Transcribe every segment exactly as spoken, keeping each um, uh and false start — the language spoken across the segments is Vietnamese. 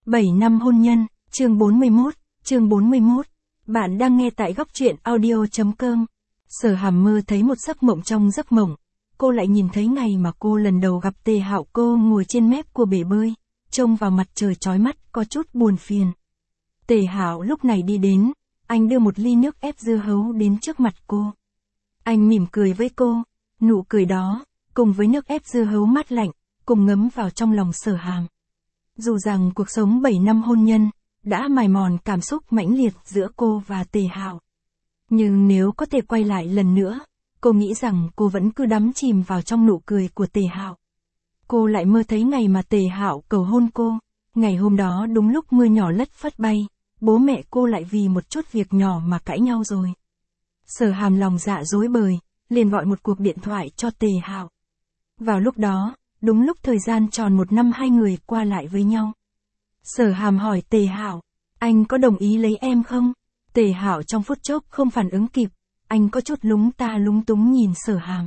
bảy năm hôn nhân, chương bốn mươi mốt, chương bốn mươi mốt. Bạn đang nghe tại góc truyện audio chấm com. Sở Hàm mơ thấy một giấc mộng trong giấc mộng. Cô lại nhìn thấy ngày mà cô lần đầu gặp Tề Hạo. Cô ngồi trên mép của bể bơi, trông vào mặt trời chói mắt, có chút buồn phiền. Tề Hạo lúc này đi đến, anh đưa một ly nước ép dưa hấu đến trước mặt cô. Anh mỉm cười với cô, nụ cười đó, cùng với nước ép dưa hấu mát lạnh, cùng ngấm vào trong lòng Sở Hàm. Dù rằng cuộc sống bảy năm hôn nhân đã mài mòn cảm xúc mãnh liệt giữa cô và Tề Hạo, nhưng nếu có thể quay lại lần nữa, cô nghĩ rằng cô vẫn cứ đắm chìm vào trong nụ cười của Tề Hạo. Cô lại mơ thấy ngày mà Tề Hạo cầu hôn cô. Ngày hôm đó đúng lúc mưa nhỏ lất phất bay, bố mẹ cô lại vì một chút việc nhỏ mà cãi nhau rồi. Sở Hàm lòng dạ rối bời, liền gọi một cuộc điện thoại cho Tề Hạo. Vào lúc đó, đúng lúc thời gian tròn một năm hai người qua lại với nhau. Sở Hàm hỏi Tề Hạo, anh có đồng ý lấy em không? Tề Hạo trong phút chốc không phản ứng kịp, anh có chút lúng ta lúng túng nhìn Sở Hàm.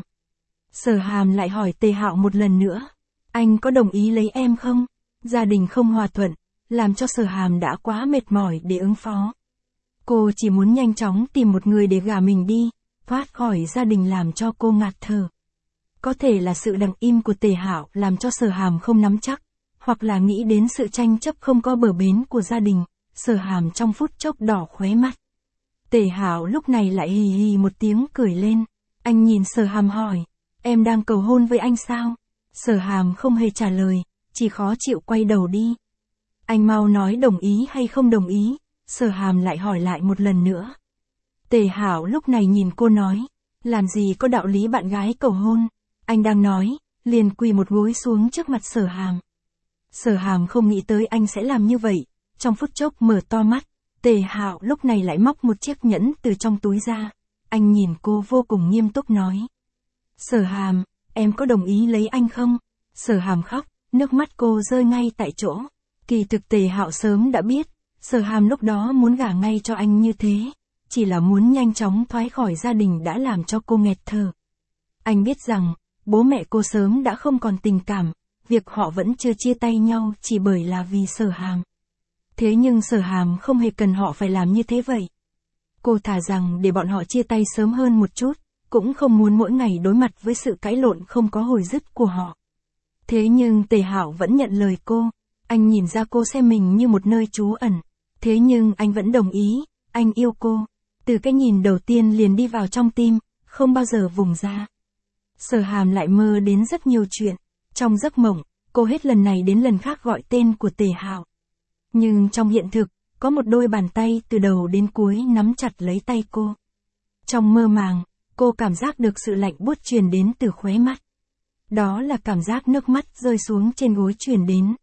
Sở Hàm lại hỏi Tề Hạo một lần nữa, anh có đồng ý lấy em không? Gia đình không hòa thuận, làm cho Sở Hàm đã quá mệt mỏi để ứng phó. Cô chỉ muốn nhanh chóng tìm một người để gả mình đi, thoát khỏi gia đình làm cho cô ngạt thở. Có thể là sự đằng im của Tề Hạo làm cho Sở Hàm không nắm chắc, hoặc là nghĩ đến sự tranh chấp không có bờ bến của gia đình, Sở Hàm trong phút chốc đỏ khóe mắt. Tề Hạo lúc này lại hì hì một tiếng cười lên, anh nhìn Sở Hàm hỏi, em đang cầu hôn với anh sao? Sở Hàm không hề trả lời, chỉ khó chịu quay đầu đi. Anh mau nói đồng ý hay không đồng ý, Sở Hàm lại hỏi lại một lần nữa. Tề Hạo lúc này nhìn cô nói, làm gì có đạo lý bạn gái cầu hôn, anh đang nói, liền quỳ một gối xuống trước mặt Sở Hàm. Sở Hàm không nghĩ tới anh sẽ làm như vậy, trong phút chốc mở to mắt. Tề Hạo lúc này lại móc một chiếc nhẫn từ trong túi ra, anh nhìn cô vô cùng nghiêm túc nói. Sở Hàm, em có đồng ý lấy anh không? Sở Hàm khóc, nước mắt cô rơi ngay tại chỗ. Kỳ thực Tề Hạo sớm đã biết, Sở Hàm lúc đó muốn gả ngay cho anh như thế, chỉ là muốn nhanh chóng thoát khỏi gia đình đã làm cho cô nghẹt thở. Anh biết rằng, bố mẹ cô sớm đã không còn tình cảm, việc họ vẫn chưa chia tay nhau chỉ bởi là vì Sở Hàm. Thế nhưng Sở Hàm không hề cần họ phải làm như thế vậy. Cô thà rằng để bọn họ chia tay sớm hơn một chút, cũng không muốn mỗi ngày đối mặt với sự cãi lộn không có hồi dứt của họ. Thế nhưng Tề Hạo vẫn nhận lời cô, anh nhìn ra cô xem mình như một nơi trú ẩn. Thế nhưng anh vẫn đồng ý, anh yêu cô. Từ cái nhìn đầu tiên liền đi vào trong tim, không bao giờ vùng ra. Sở Hàm lại mơ đến rất nhiều chuyện. Trong giấc mộng, cô hết lần này đến lần khác gọi tên của Tề Hạo. Nhưng trong hiện thực, có một đôi bàn tay từ đầu đến cuối nắm chặt lấy tay cô. Trong mơ màng, cô cảm giác được sự lạnh buốt truyền đến từ khóe mắt. Đó là cảm giác nước mắt rơi xuống trên gối truyền đến.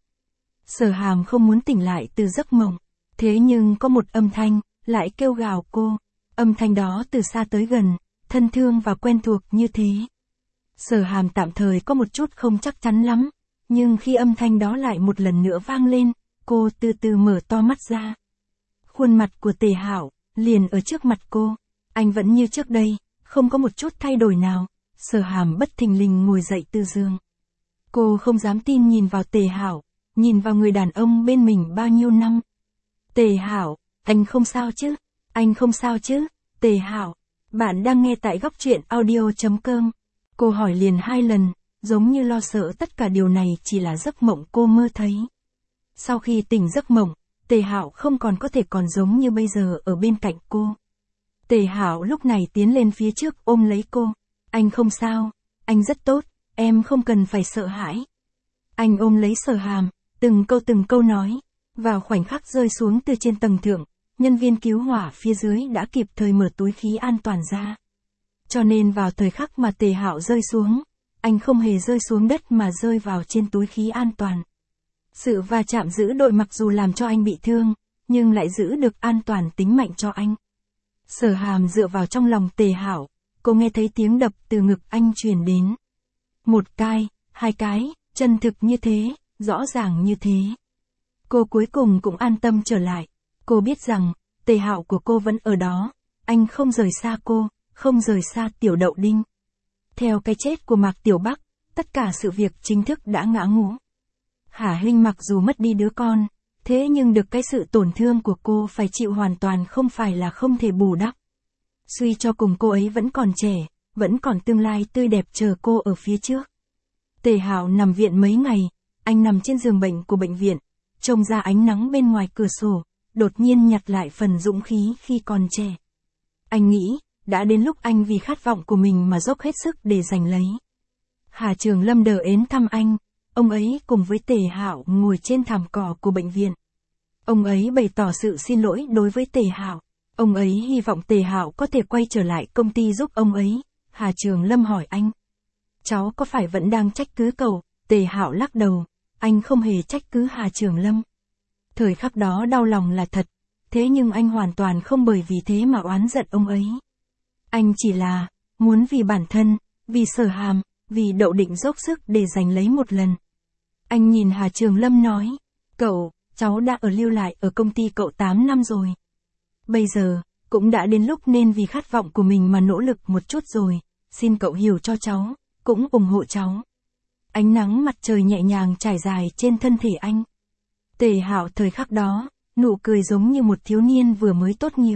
Sở Hàm không muốn tỉnh lại từ giấc mộng. Thế nhưng có một âm thanh, lại kêu gào cô. Âm thanh đó từ xa tới gần, thân thương và quen thuộc như thế. Sở Hàm tạm thời có một chút không chắc chắn lắm. Nhưng khi âm thanh đó lại một lần nữa vang lên, cô từ từ mở to mắt ra. Khuôn mặt của Tề Hạo, liền ở trước mặt cô. Anh vẫn như trước đây, không có một chút thay đổi nào. Sở Hàm bất thình lình ngồi dậy từ giường. Cô không dám tin nhìn vào Tề Hạo, nhìn vào người đàn ông bên mình bao nhiêu năm. Tề Hạo, anh không sao chứ? Anh không sao chứ? Tề Hạo, bạn đang nghe tại góc truyện audio chấm com. Cô hỏi liền hai lần, giống như lo sợ tất cả điều này chỉ là giấc mộng cô mơ thấy. Sau khi tỉnh giấc mộng, Tề Hạo không còn có thể còn giống như bây giờ ở bên cạnh cô. Tề Hạo lúc này tiến lên phía trước ôm lấy cô. Anh không sao, anh rất tốt, em không cần phải sợ hãi. Anh ôm lấy Sở Hàm, từng câu từng câu nói. Vào khoảnh khắc rơi xuống từ trên tầng thượng, nhân viên cứu hỏa phía dưới đã kịp thời mở túi khí an toàn ra. Cho nên vào thời khắc mà Tề Hạo rơi xuống, anh không hề rơi xuống đất mà rơi vào trên túi khí an toàn. Sự va chạm giữ đội mặc dù làm cho anh bị thương, nhưng lại giữ được an toàn tính mạnh cho anh. Sở Hàm dựa vào trong lòng Tề Hạo, cô nghe thấy tiếng đập từ ngực anh truyền đến. Một cái, hai cái, chân thực như thế, rõ ràng như thế. Cô cuối cùng cũng an tâm trở lại. Cô biết rằng, Tề Hạo của cô vẫn ở đó. Anh không rời xa cô, không rời xa Tiểu Đậu Đinh. Theo cái chết của Mạc Tiểu Bắc, tất cả sự việc chính thức đã ngã ngũ. Hà Hinh mặc dù mất đi đứa con, Thế nhưng được cái sự tổn thương của cô phải chịu hoàn toàn không phải là không thể bù đắp. Suy cho cùng cô ấy vẫn còn trẻ, vẫn còn tương lai tươi đẹp chờ cô ở phía trước. Tề Hạo nằm viện mấy ngày, anh nằm trên giường bệnh của bệnh viện, trông ra ánh nắng bên ngoài cửa sổ, đột nhiên nhặt lại phần dũng khí khi còn trẻ. Anh nghĩ, đã đến lúc anh vì khát vọng của mình mà dốc hết sức để giành lấy. Hà Trường Lâm đờ đến thăm anh, ông ấy cùng với Tề Hạo ngồi trên thảm cỏ của bệnh viện. Ông ấy bày tỏ sự xin lỗi đối với Tề Hạo, ông ấy hy vọng Tề Hạo có thể quay trở lại công ty giúp ông ấy. Hà Trường Lâm hỏi anh, cháu có phải vẫn đang trách cứ cậu? Tề Hạo lắc đầu, anh không hề trách cứ Hà Trường Lâm. Thời khắc đó đau lòng là thật, thế nhưng anh hoàn toàn không bởi vì thế mà oán giận ông ấy. Anh chỉ là, muốn vì bản thân, vì Sở Hàm, vì Đậu Định dốc sức để giành lấy một lần. Anh nhìn Hà Trường Lâm nói, cậu, cháu đã ở lưu lại ở công ty cậu tám năm rồi. Bây giờ, cũng đã đến lúc nên vì khát vọng của mình mà nỗ lực một chút rồi, xin cậu hiểu cho cháu, cũng ủng hộ cháu. Ánh nắng mặt trời nhẹ nhàng trải dài trên thân thể anh. Tề Hạo thời khắc đó, nụ cười giống như một thiếu niên vừa mới tốt nghiệp.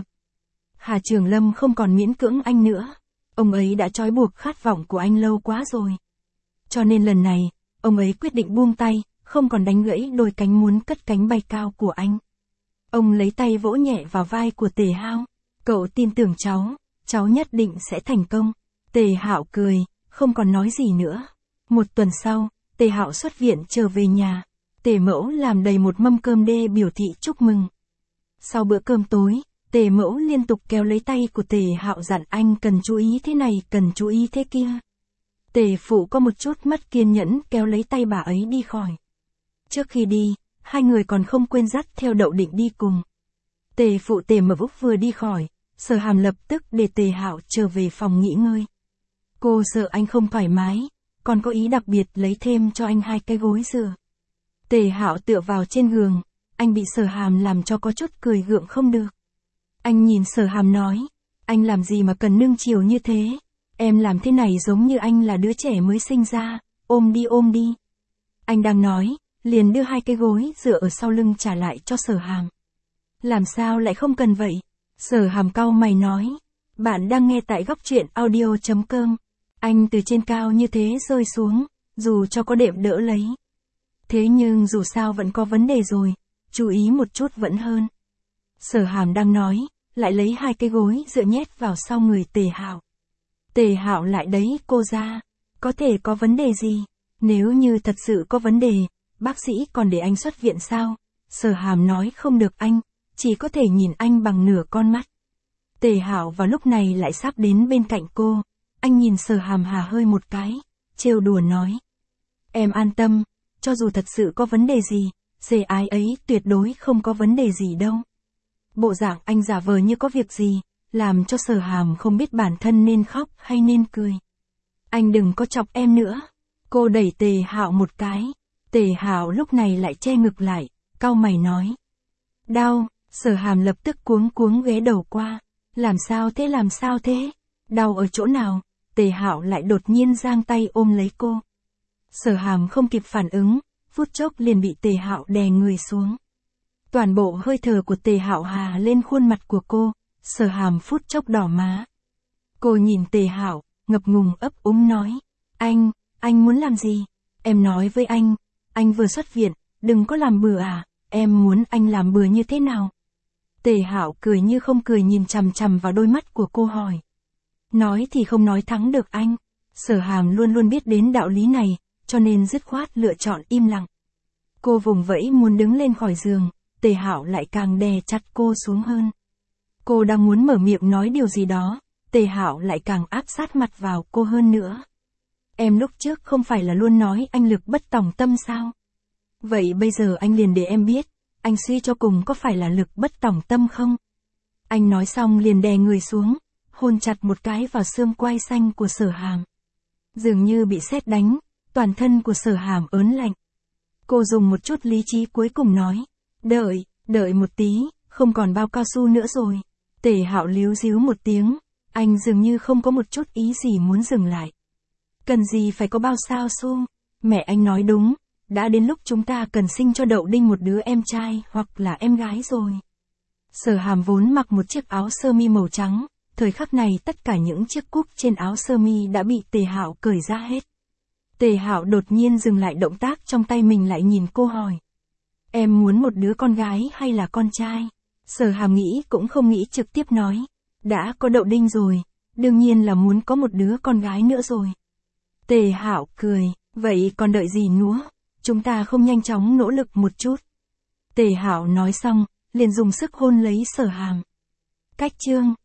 Hà Trường Lâm không còn miễn cưỡng anh nữa, ông ấy đã trói buộc khát vọng của anh lâu quá rồi. Cho nên lần này, ông ấy quyết định buông tay, không còn đánh gãy đôi cánh muốn cất cánh bay cao của anh. Ông lấy tay vỗ nhẹ vào vai của Tề Hạo, cậu tin tưởng cháu, cháu nhất định sẽ thành công. Tề Hạo cười, không còn nói gì nữa. Một tuần sau, Tề Hạo xuất viện trở về nhà. Tề Mẫu làm đầy một mâm cơm đê biểu thị chúc mừng. Sau bữa cơm tối, Tề Mẫu liên tục kéo lấy tay của Tề Hạo dặn anh cần chú ý thế này, cần chú ý thế kia. Tề Phụ có một chút mất kiên nhẫn kéo lấy tay bà ấy đi khỏi. Trước khi đi, hai người còn không quên dắt theo Đậu Định đi cùng. Tề Phụ Tề Mẫu vừa đi khỏi, Sở Hàm lập tức để Tề Hạo trở về phòng nghỉ ngơi. Cô sợ anh không thoải mái, còn có ý đặc biệt lấy thêm cho anh hai cái gối dựa. Tề Hạo tựa vào trên giường, anh bị Sở Hàm làm cho có chút cười gượng không được. Anh nhìn Sở Hàm nói, anh làm gì mà cần nương chiều như thế, em làm thế này giống như anh là đứa trẻ mới sinh ra, ôm đi ôm đi. Anh đang nói, liền đưa hai cái gối dựa ở sau lưng trả lại cho Sở Hàm. Làm sao lại không cần vậy? Sở Hàm cau mày nói, bạn đang nghe tại góc truyện audio chấm com. Anh từ trên cao như thế rơi xuống, dù cho có đệm đỡ lấy. Thế nhưng dù sao vẫn có vấn đề rồi, chú ý một chút vẫn hơn. Sở Hàm đang nói, lại lấy hai cái gối dựa nhét vào sau người Tề Hạo. Tề Hạo lại đấy cô ra, có thể có vấn đề gì? Nếu như thật sự có vấn đề, bác sĩ còn để anh xuất viện sao? Sở Hàm nói không được anh, chỉ có thể nhìn anh bằng nửa con mắt. Tề Hạo vào lúc này lại sắp đến bên cạnh cô, anh nhìn Sở Hàm hà hơi một cái, trêu đùa nói. Em an tâm, cho dù thật sự có vấn đề gì, dề ái ấy tuyệt đối không có vấn đề gì đâu. Bộ dạng anh giả vờ như có việc gì, làm cho Sở Hàm không biết bản thân nên khóc hay nên cười. Anh đừng có chọc em nữa. Cô đẩy Tề Hạo một cái. Tề Hạo lúc này lại che ngực lại, cau mày nói. Đau. Sở Hàm lập tức cuống cuống ghé đầu qua. Làm sao thế làm sao thế? Đau ở chỗ nào? Tề Hạo lại đột nhiên giang tay ôm lấy cô. Sở Hàm không kịp phản ứng, phút chốc liền bị Tề Hạo đè người xuống. Toàn bộ hơi thở của Tề Hạo hà lên khuôn mặt của cô, Sở Hàm phút chốc đỏ má. Cô nhìn Tề Hạo, ngập ngùng ấp úng nói, anh, anh muốn làm gì? Em nói với anh, anh vừa xuất viện, đừng có làm bừa à, em muốn anh làm bừa như thế nào? Tề Hạo cười như không cười nhìn chằm chằm vào đôi mắt của cô hỏi. Nói thì không nói thắng được anh. Sở Hàm luôn luôn biết đến đạo lý này, cho nên dứt khoát lựa chọn im lặng. Cô vùng vẫy muốn đứng lên khỏi giường, Tề Hạo lại càng đè chặt cô xuống hơn. Cô đang muốn mở miệng nói điều gì đó, Tề Hạo lại càng áp sát mặt vào cô hơn nữa. Em lúc trước không phải là luôn nói anh lực bất tòng tâm sao? Vậy bây giờ anh liền để em biết, anh suy cho cùng có phải là lực bất tòng tâm không? Anh nói xong liền đè người xuống, hôn chặt một cái vào xương quai xanh của Sở Hàm. Dường như bị sét đánh, toàn thân của Sở Hàm ớn lạnh. Cô dùng một chút lý trí cuối cùng nói, đợi, đợi một tí, không còn bao cao su nữa rồi. Tề Hạo líu díu một tiếng, anh dường như không có một chút ý gì muốn dừng lại. Cần gì phải có bao sao su, mẹ anh nói đúng, đã đến lúc chúng ta cần sinh cho Đậu Đinh một đứa em trai hoặc là em gái rồi. Sở Hàm vốn mặc một chiếc áo sơ mi màu trắng, thời khắc này tất cả những chiếc cúc trên áo sơ mi đã bị Tề Hạo cởi ra hết. Tề Hạo đột nhiên dừng lại động tác trong tay mình lại nhìn cô hỏi. Em muốn một đứa con gái hay là con trai? Sở Hàm nghĩ cũng không nghĩ trực tiếp nói. Đã có Đậu Đinh rồi, đương nhiên là muốn có một đứa con gái nữa rồi. Tề Hạo cười, vậy còn đợi gì nữa? Chúng ta không nhanh chóng nỗ lực một chút. Tề Hạo nói xong, liền dùng sức hôn lấy Sở Hàm. Cách chương